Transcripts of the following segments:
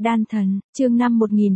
Đan thần, chương 5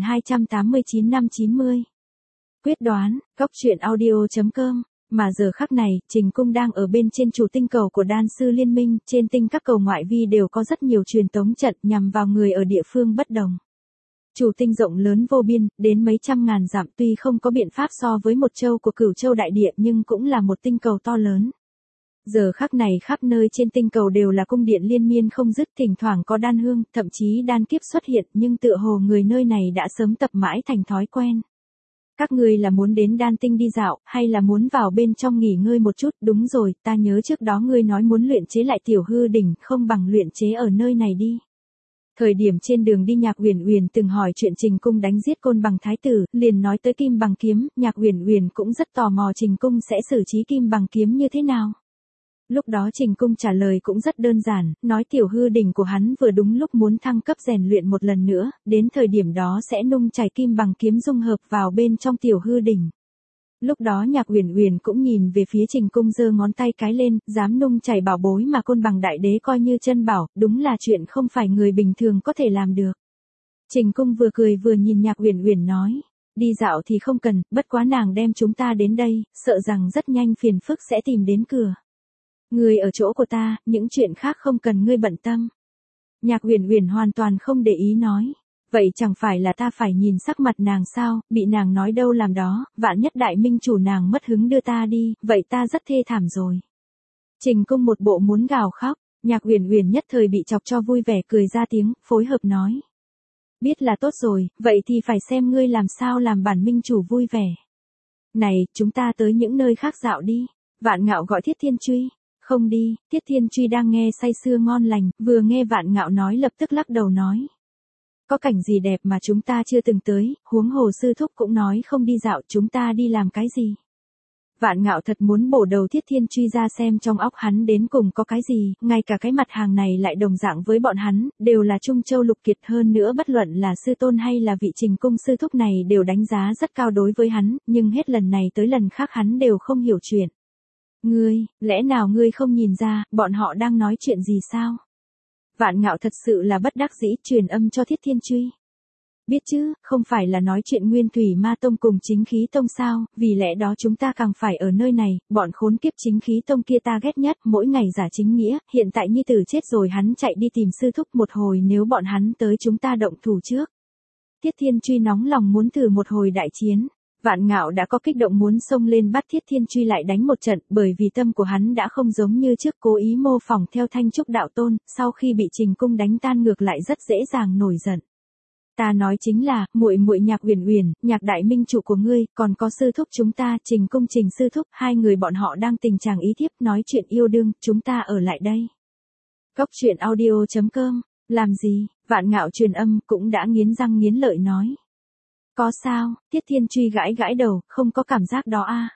1289 năm 90. Quyết đoán, góc truyện audio.com. Mà giờ khắc này, Trình Cung đang ở bên trên chủ tinh cầu của đan sư liên minh, trên tinh các cầu ngoại vi đều có rất nhiều truyền tống trận nhằm vào người ở địa phương bất đồng. Chủ tinh rộng lớn vô biên, đến mấy trăm ngàn dặm, tuy không có biện pháp so với một châu của Cửu Châu đại địa nhưng cũng là một tinh cầu to lớn. Giờ khắc này khắp nơi trên tinh cầu đều là cung điện liên miên không dứt, thỉnh thoảng có đan hương, thậm chí đan kiếp xuất hiện, nhưng tựa hồ người nơi này đã sớm tập mãi thành thói quen. Các ngươi là muốn đến đan tinh đi dạo, hay là muốn vào bên trong nghỉ ngơi một chút? Đúng rồi, ta nhớ trước đó ngươi nói muốn luyện chế lại tiểu hư đỉnh, không bằng luyện chế ở nơi này đi. Thời điểm trên đường đi Nhạc Uyển Uyển từng hỏi chuyện Trình Cung đánh giết Côn Bằng thái tử, liền nói tới Kim Bằng kiếm, Nhạc Uyển Uyển cũng rất tò mò Trình Cung sẽ xử trí Kim Bằng kiếm như thế nào. Lúc đó Trình Cung trả lời cũng rất đơn giản, nói tiểu hư đỉnh của hắn vừa đúng lúc muốn thăng cấp rèn luyện một lần nữa, đến thời điểm đó sẽ nung chảy Kim Bằng kiếm dung hợp vào bên trong tiểu hư đỉnh. Lúc đó Nhạc Uyển Uyển cũng nhìn về phía Trình Cung giơ ngón tay cái lên, dám nung chảy bảo bối mà Côn Bằng đại đế coi như chân bảo, đúng là chuyện không phải người bình thường có thể làm được. Trình Cung vừa cười vừa nhìn Nhạc Uyển Uyển nói, đi dạo thì không cần, bất quá nàng đem chúng ta đến đây, sợ rằng rất nhanh phiền phức sẽ tìm đến cửa. Ngươi ở chỗ của ta, những chuyện khác không cần ngươi bận tâm. Nhạc Uyển Uyển hoàn toàn không để ý nói, vậy chẳng phải là ta phải nhìn sắc mặt nàng sao, bị nàng nói đâu làm đó, vạn nhất đại minh chủ nàng mất hứng đưa ta đi, vậy ta rất thê thảm rồi. Trình Cung một bộ muốn gào khóc, Nhạc Uyển Uyển nhất thời bị chọc cho vui vẻ cười ra tiếng, phối hợp nói. Biết là tốt rồi, vậy thì phải xem ngươi làm sao làm bản minh chủ vui vẻ. Này, chúng ta tới những nơi khác dạo đi. Vạn Ngạo gọi Thiết Thiên Truy. Không đi, Thiết Thiên Truy đang nghe say sưa ngon lành, vừa nghe Vạn Ngạo nói lập tức lắc đầu nói. Có cảnh gì đẹp mà chúng ta chưa từng tới, huống hồ sư thúc cũng nói không đi dạo, chúng ta đi làm cái gì. Vạn Ngạo thật muốn bổ đầu Thiết Thiên Truy ra xem trong óc hắn đến cùng có cái gì, ngay cả cái mặt hàng này lại đồng dạng với bọn hắn, đều là Trung Châu lục kiệt, hơn nữa bất luận là sư tôn hay là vị Trình Cung sư thúc này đều đánh giá rất cao đối với hắn, nhưng hết lần này tới lần khác hắn đều không hiểu chuyện. Ngươi, lẽ nào ngươi không nhìn ra, bọn họ đang nói chuyện gì sao? Vạn Ngạo thật sự là bất đắc dĩ truyền âm cho Thiết Thiên Truy. Biết chứ, không phải là nói chuyện Nguyên Thủy Ma Tông cùng Chính Khí Tông sao, vì lẽ đó chúng ta càng phải ở nơi này, bọn khốn kiếp Chính Khí Tông kia ta ghét nhất, mỗi ngày giả chính nghĩa, hiện tại nhi tử chết rồi hắn chạy đi tìm sư thúc một hồi, nếu bọn hắn tới chúng ta động thủ trước. Thiết Thiên Truy nóng lòng muốn thử một hồi đại chiến. Vạn Ngạo đã có kích động muốn xông lên bắt Thiết Thiên Truy lại đánh một trận, bởi vì tâm của hắn đã không giống như trước cố ý mô phỏng theo Thanh Trúc đạo tôn, sau khi bị Trình Cung đánh tan ngược lại rất dễ dàng nổi giận. Ta nói chính là, muội muội Nhạc Uyển Uyển, Nhạc đại minh chủ của ngươi, còn có sư thúc chúng ta, Trình Cung Trình sư thúc, hai người bọn họ đang tình trạng ý thiếp nói chuyện yêu đương, chúng ta ở lại đây. Góc truyện audio.com, làm gì? Vạn Ngạo truyền âm cũng đã nghiến răng nghiến lợi nói. Có sao? Thiết Thiên Truy gãi gãi đầu, không có cảm giác đó à.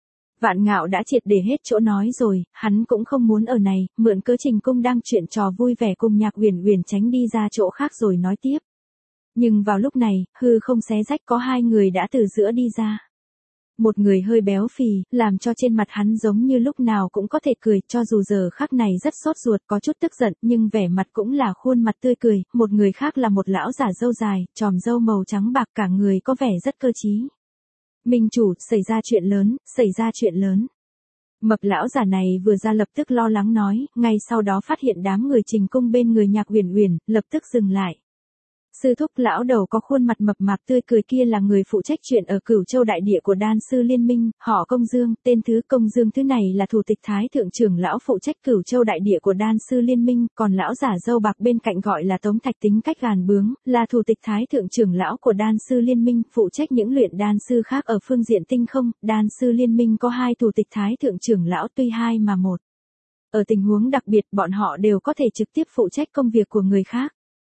Vạn Ngạo đã triệt để hết chỗ nói rồi, hắn cũng không muốn ở này, mượn cớ Trình Cung đang chuyện trò vui vẻ cùng Nhạc Uyển Uyển tránh đi ra chỗ khác rồi nói tiếp. Nhưng vào lúc này, hư không xé rách có hai người đã từ giữa đi ra. Một người hơi béo phì, làm cho trên mặt hắn giống như lúc nào cũng có thể cười, cho dù giờ khắc này rất sốt ruột, có chút tức giận, nhưng vẻ mặt cũng là khuôn mặt tươi cười. Một người khác là một lão giả râu dài, chòm râu màu trắng bạc, cả người có vẻ rất cơ trí. Minh chủ, xảy ra chuyện lớn, xảy ra chuyện lớn. Mập lão giả này vừa ra lập tức lo lắng nói, ngay sau đó phát hiện đám người Trình Cung bên người Nhạc Uyển Uyển, lập tức dừng lại. Sư thúc lão đầu có khuôn mặt mập mạp tươi cười kia là người phụ trách chuyện ở Cửu Châu đại địa của đan sư liên minh, họ Công Dương, tên thứ Công Dương thứ này là thủ tịch thái thượng trưởng lão phụ trách Cửu Châu đại địa của đan sư liên minh, còn lão giả râu bạc bên cạnh gọi là Tống Thạch tính cách gàn bướng, là thủ tịch thái thượng trưởng lão của đan sư liên minh, phụ trách những luyện đan sư khác ở phương diện tinh không, đan sư liên minh có hai thủ tịch thái thượng trưởng lão tuy hai mà một. Ở tình huống đặc biệt bọn họ đều có thể trực tiếp phụ trách công việc của người khác.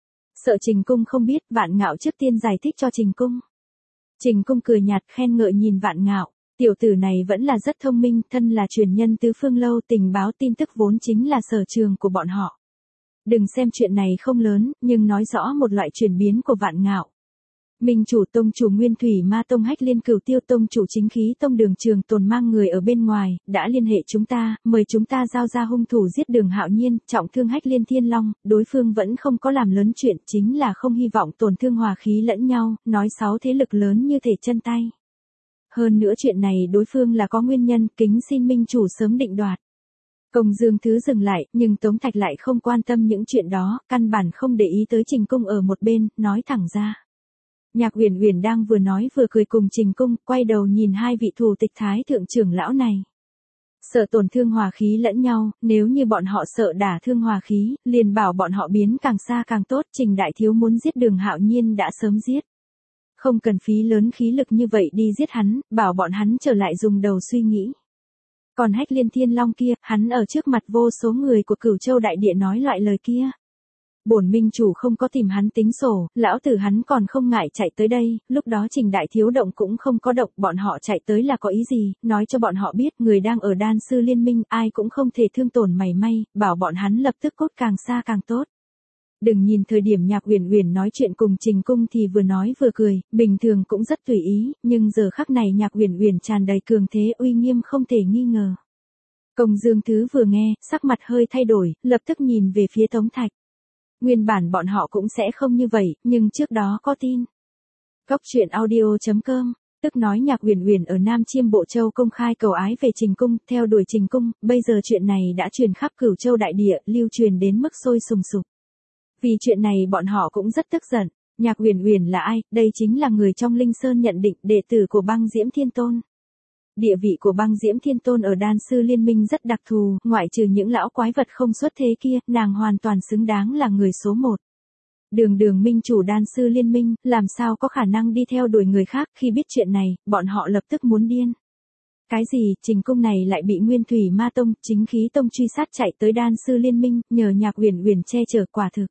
Sợ Trình Cung không biết, Vạn Ngạo trước tiên giải thích cho Trình Cung. Trình Cung cười nhạt khen ngợi nhìn Vạn Ngạo, tiểu tử này vẫn là rất thông minh, thân là truyền nhân tứ phương lâu, tình báo tin tức vốn chính là sở trường của bọn họ. Đừng xem chuyện này không lớn, nhưng nói rõ một loại chuyển biến của Vạn Ngạo. Minh chủ tông chủ Nguyên Thủy Ma Tông Hách Liên Cửu Tiêu tông chủ Chính Khí Tông Đường Trường Tồn mang người ở bên ngoài, đã liên hệ chúng ta, mời chúng ta giao ra hung thủ giết Đường Hạo Nhiên, trọng thương Hách Liên Thiên Long, đối phương vẫn không có làm lớn chuyện, chính là không hy vọng tổn thương hòa khí lẫn nhau, nói 6 thế lực lớn như thể chân tay. Hơn nữa chuyện này đối phương là có nguyên nhân, kính xin minh chủ sớm định đoạt. Công Dương Thứ dừng lại, nhưng Tống Thạch lại không quan tâm những chuyện đó, căn bản không để ý tới Trình Cung ở một bên, nói thẳng ra. Nhạc Uyển Uyển đang vừa nói vừa cười cùng Trình Cung, quay đầu nhìn hai vị thủ tịch thái thượng trưởng lão này. Sợ tổn thương hòa khí lẫn nhau, nếu như bọn họ sợ đả thương hòa khí, liền bảo bọn họ biến càng xa càng tốt, Trình đại thiếu muốn giết Đường Hạo Nhiên đã sớm giết. Không cần phí lớn khí lực như vậy đi giết hắn, bảo bọn hắn trở lại dùng đầu suy nghĩ. Còn Hách Liên Thiên Long kia, hắn ở trước mặt vô số người của Cửu Châu đại địa nói loại lời kia. Bổn minh chủ không có tìm hắn tính sổ, lão tử hắn còn không ngại chạy tới đây, lúc đó Trình đại thiếu động cũng không có động, bọn họ chạy tới là có ý gì, nói cho bọn họ biết người đang ở đan sư liên minh, ai cũng không thể thương tổn mảy may, bảo bọn hắn lập tức cốt càng xa càng tốt. Đừng nhìn thời điểm Nhạc Uyển Uyển nói chuyện cùng Trình Cung thì vừa nói vừa cười, bình thường cũng rất tùy ý, nhưng giờ khắc này Nhạc Uyển Uyển tràn đầy cường thế uy nghiêm không thể nghi ngờ. Công Dương Thứ vừa nghe, sắc mặt hơi thay đổi, lập tức nhìn về phía Tống Thạch. Nguyên bản bọn họ cũng sẽ không như vậy, nhưng trước đó có tin. Góc truyện audio.com, tức nói Nhạc Uyển Uyển ở Nam Chiêm Bộ Châu công khai cầu ái về Trình Cung, theo đuổi Trình Cung, bây giờ chuyện này đã truyền khắp Cửu Châu đại địa, lưu truyền đến mức sôi sùng sục. Vì chuyện này bọn họ cũng rất tức giận, Nhạc Uyển Uyển là ai, đây chính là người trong Linh Sơn nhận định đệ tử của Băng Diễm Thiên Tôn. Địa vị của Băng Diễm Thiên Tôn ở đan sư liên minh rất đặc thù, ngoại trừ những lão quái vật không xuất thế kia, nàng hoàn toàn xứng đáng là người số 1. Đường minh chủ đan sư liên minh, làm sao có khả năng đi theo đuổi người khác, khi biết chuyện này, bọn họ lập tức muốn điên. Cái gì, Trình Cung này lại bị Nguyên Thủy Ma Tông, Chính Khí Tông truy sát chạy tới đan sư liên minh, nhờ Nhạc Uyển Uyển che chở,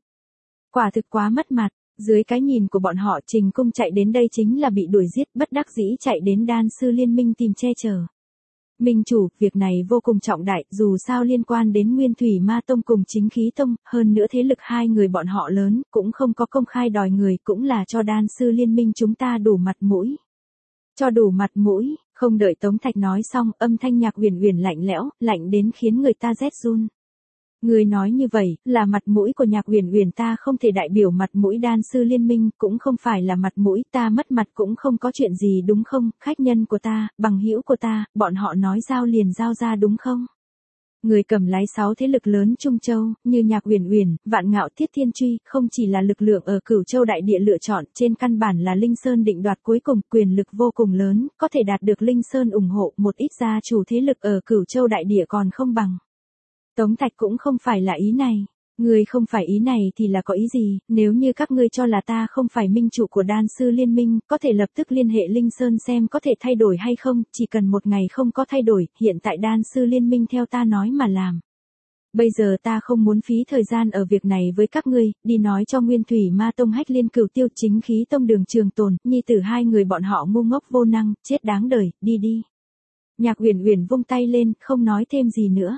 quả thực quá mất mặt. Dưới cái nhìn của bọn họ, Trình Cung chạy đến đây chính là bị đuổi giết, bất đắc dĩ chạy đến đan sư liên minh tìm che chở. Minh chủ, việc này vô cùng trọng đại, dù sao liên quan đến Nguyên Thủy Ma Tông cùng Chính Khí Tông, hơn nữa thế lực hai người bọn họ lớn, cũng không có công khai đòi người, cũng là cho đan sư liên minh chúng ta đủ mặt mũi. Cho đủ mặt mũi, không đợi Tống Thạch nói xong, âm thanh Nhạc Uyển Uyển lạnh lẽo, lạnh đến khiến người ta rét run. Người nói như vậy, là mặt mũi của Nhạc Uyển Uyển ta không thể đại biểu mặt mũi đan sư liên minh, cũng không phải là mặt mũi, ta mất mặt cũng không có chuyện gì đúng không, khách nhân của ta, bằng hữu của ta, bọn họ nói giao liền giao ra đúng không? Người cầm lái 6 thế lực lớn Trung Châu, như Nhạc Uyển Uyển, Vạn Ngạo Thiết Thiên Truy, không chỉ là lực lượng ở Cửu Châu đại địa lựa chọn, trên căn bản là Linh Sơn định đoạt cuối cùng, quyền lực vô cùng lớn, có thể đạt được Linh Sơn ủng hộ, một ít gia chủ thế lực ở Cửu Châu đại địa còn không bằng. Tống Thạch cũng không phải là ý này. Người không phải ý này thì là có ý gì, nếu như các ngươi cho là ta không phải minh chủ của đan sư liên minh, có thể lập tức liên hệ Linh Sơn xem có thể thay đổi hay không, chỉ cần một ngày không có thay đổi, hiện tại đan sư liên minh theo ta nói mà làm. Bây giờ ta không muốn phí thời gian ở việc này với các ngươi, đi nói cho Nguyên Thủy Ma Tông Hách Liên Cửu Tiêu, Chính Khí Tông Đường Trường Tồn, nhi tử hai người bọn họ ngu ngốc vô năng, chết đáng đời, đi. Nhạc Uyển Uyển vung tay lên, không nói thêm gì nữa.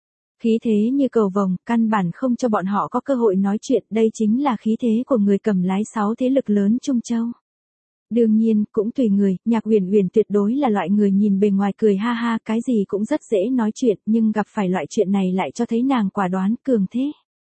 Khí thế như cầu vồng, căn bản không cho bọn họ có cơ hội nói chuyện, đây chính là khí thế của người cầm lái 6 thế lực lớn Trung Châu. Đương nhiên, cũng tùy người, Nhạc Uyển Uyển tuyệt đối là loại người nhìn bề ngoài cười ha ha, cái gì cũng rất dễ nói chuyện, nhưng gặp phải loại chuyện này lại cho thấy nàng quả đoán, cường thế.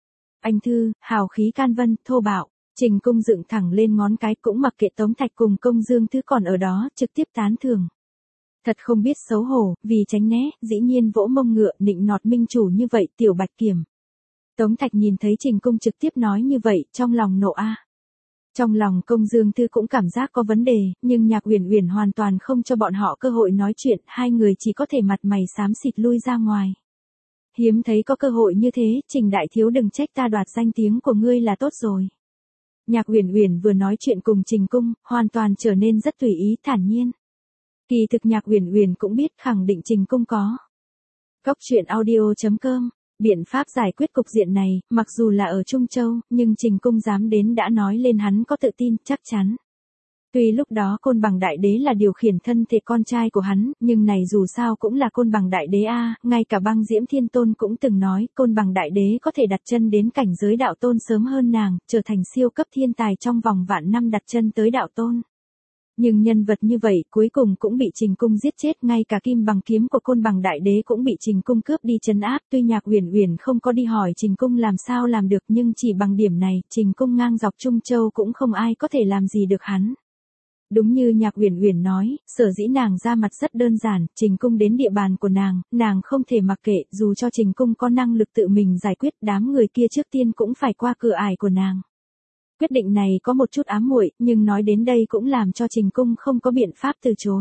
Anh thư, hào khí can vân, thô bạo, Trình Cung dựng thẳng lên ngón cái, cũng mặc kệ Tống Thạch cùng Công Dương Thứ còn ở đó, trực tiếp tán thưởng. Thật không biết xấu hổ, vì tránh né, dĩ nhiên vỗ mông ngựa, nịnh nọt minh chủ như vậy, tiểu Bạch Kiểm. Tống Thạch nhìn thấy Trình Cung trực tiếp nói như vậy, trong lòng nộ a. Trong lòng Công Dương Thư cũng cảm giác có vấn đề, nhưng Nhạc Uyển Uyển hoàn toàn không cho bọn họ cơ hội nói chuyện, hai người chỉ có thể mặt mày xám xịt lui ra ngoài. Hiếm thấy có cơ hội như thế, Trình đại thiếu đừng trách ta đoạt danh tiếng của ngươi là tốt rồi. Nhạc Uyển Uyển vừa nói chuyện cùng Trình Cung, hoàn toàn trở nên rất tùy ý, thản nhiên. Kỳ thực Nhạc Uyển Uyển cũng biết khẳng định Trình Cung có. Góc truyện audio.com, biện pháp giải quyết cục diện này, mặc dù là ở Trung Châu, nhưng Trình Cung dám đến đã nói lên hắn có tự tin, chắc chắn. Tuy lúc đó Côn Bằng Đại Đế là điều khiển thân thể con trai của hắn, nhưng này dù sao cũng là Côn Bằng Đại Đế a, ngay cả Băng Diễm Thiên Tôn cũng từng nói, Côn Bằng Đại Đế có thể đặt chân đến cảnh giới đạo tôn sớm hơn nàng, trở thành siêu cấp thiên tài trong vòng vạn năm đặt chân tới đạo tôn. Nhưng nhân vật như vậy cuối cùng cũng bị Trình Cung giết chết, ngay cả kim bằng kiếm của Côn Bằng Đại Đế cũng bị Trình Cung cướp đi trấn áp. Tuy Nhạc Uyển Uyển không có đi hỏi Trình Cung làm sao làm được, nhưng chỉ bằng điểm này, Trình Cung ngang dọc Trung Châu cũng không ai có thể làm gì được hắn. Đúng như Nhạc Uyển Uyển nói, sở dĩ nàng ra mặt rất đơn giản, Trình Cung đến địa bàn của nàng không thể mặc kệ, dù cho Trình Cung có năng lực tự mình giải quyết, đám người kia trước tiên cũng phải qua cửa ải của nàng. Quyết định này có một chút ám muội, nhưng nói đến đây cũng làm cho Trình Cung không có biện pháp từ chối.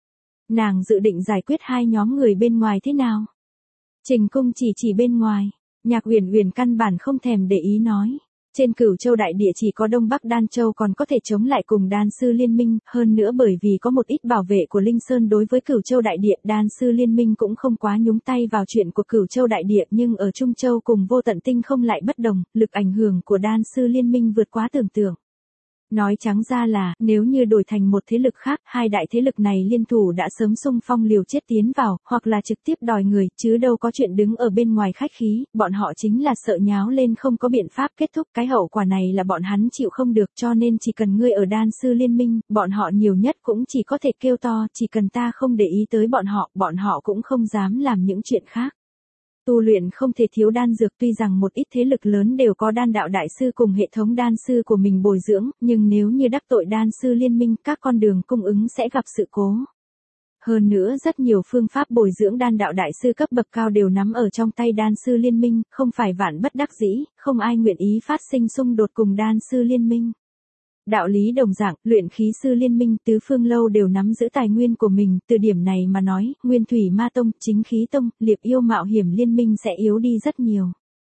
Nàng dự định giải quyết hai nhóm người bên ngoài thế nào? Trình Cung chỉ bên ngoài, Nhạc Uyển Uyển căn bản không thèm để ý nói. Trên Cửu Châu đại địa chỉ có Đông Bắc Đan Châu còn có thể chống lại cùng Đan Sư Liên Minh, hơn nữa bởi vì có một ít bảo vệ của Linh Sơn đối với Cửu Châu đại địa, Đan Sư Liên Minh cũng không quá nhúng tay vào chuyện của Cửu Châu đại địa, nhưng ở Trung Châu cùng Vô Tận Tinh không lại bất đồng, lực ảnh hưởng của Đan Sư Liên Minh vượt quá tưởng tượng. Nói trắng ra là, nếu như đổi thành một thế lực khác, hai đại thế lực này liên thủ đã sớm xung phong liều chết tiến vào, hoặc là trực tiếp đòi người, chứ đâu có chuyện đứng ở bên ngoài khách khí, bọn họ chính là sợ nháo lên không có biện pháp kết thúc, cái hậu quả này là bọn hắn chịu không được, cho nên chỉ cần ngươi ở Đan Sư Liên Minh, bọn họ nhiều nhất cũng chỉ có thể kêu to, chỉ cần ta không để ý tới bọn họ cũng không dám làm những chuyện khác. Tu luyện không thể thiếu đan dược, tuy rằng một ít thế lực lớn đều có đan đạo đại sư cùng hệ thống đan sư của mình bồi dưỡng, nhưng nếu như đắc tội Đan Sư Liên Minh, các con đường cung ứng sẽ gặp sự cố. Hơn nữa rất nhiều phương pháp bồi dưỡng đan đạo đại sư cấp bậc cao đều nắm ở trong tay Đan Sư Liên Minh, không phải vạn bất đắc dĩ, không ai nguyện ý phát sinh xung đột cùng Đan Sư Liên Minh. Đạo lý đồng dạng, luyện khí sư liên minh tứ phương lâu đều nắm giữ tài nguyên của mình, từ điểm này mà nói, Nguyên Thủy Ma Tông, Chính Khí Tông, Liệp Yêu Mạo Hiểm Liên Minh sẽ yếu đi rất nhiều.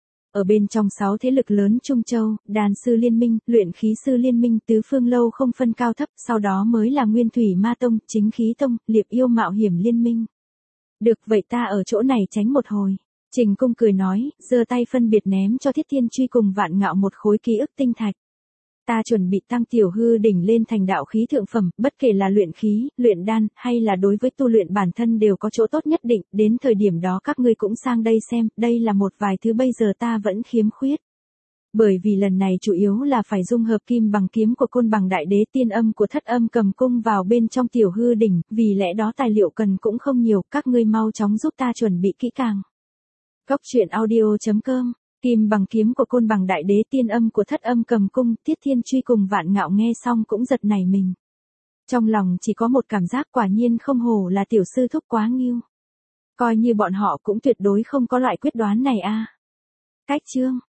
Ở bên trong 6 thế lực lớn Trung Châu, Đan Sư Liên Minh, Luyện Khí Sư Liên Minh, Tứ Phương Lâu không phân cao thấp, sau đó mới là Nguyên Thủy Ma Tông, Chính Khí Tông, Liệp Yêu Mạo Hiểm Liên Minh. Được vậy ta ở chỗ này tránh một hồi. Trình Cung cười nói, giơ tay phân biệt ném cho Thiết Thiên Truy cùng Vạn Ngạo một khối ký ức tinh thạch. Ta chuẩn bị tăng tiểu hư đỉnh lên thành đạo khí thượng phẩm, bất kể là luyện khí, luyện đan, hay là đối với tu luyện bản thân đều có chỗ tốt nhất định, đến thời điểm đó các ngươi cũng sang đây xem, đây là một vài thứ bây giờ ta vẫn khiếm khuyết. Bởi vì lần này chủ yếu là phải dung hợp kim bằng kiếm của Côn Bằng Đại Đế, tiên âm của Thất Âm Cầm Cung vào bên trong tiểu hư đỉnh, vì lẽ đó tài liệu cần cũng không nhiều, các ngươi mau chóng giúp ta chuẩn bị kỹ càng. Góc truyện audio.com. Kim bằng kiếm của Côn Bằng Đại Đế, tiên âm của Thất Âm Cầm Cung, Tiết Thiên Truy cùng Vạn Ngạo nghe xong cũng giật nảy mình. Trong lòng chỉ có một cảm giác, quả nhiên không hổ là tiểu sư thúc quá nghiêu. Coi như bọn họ cũng tuyệt đối không có loại quyết đoán này a. Cách chương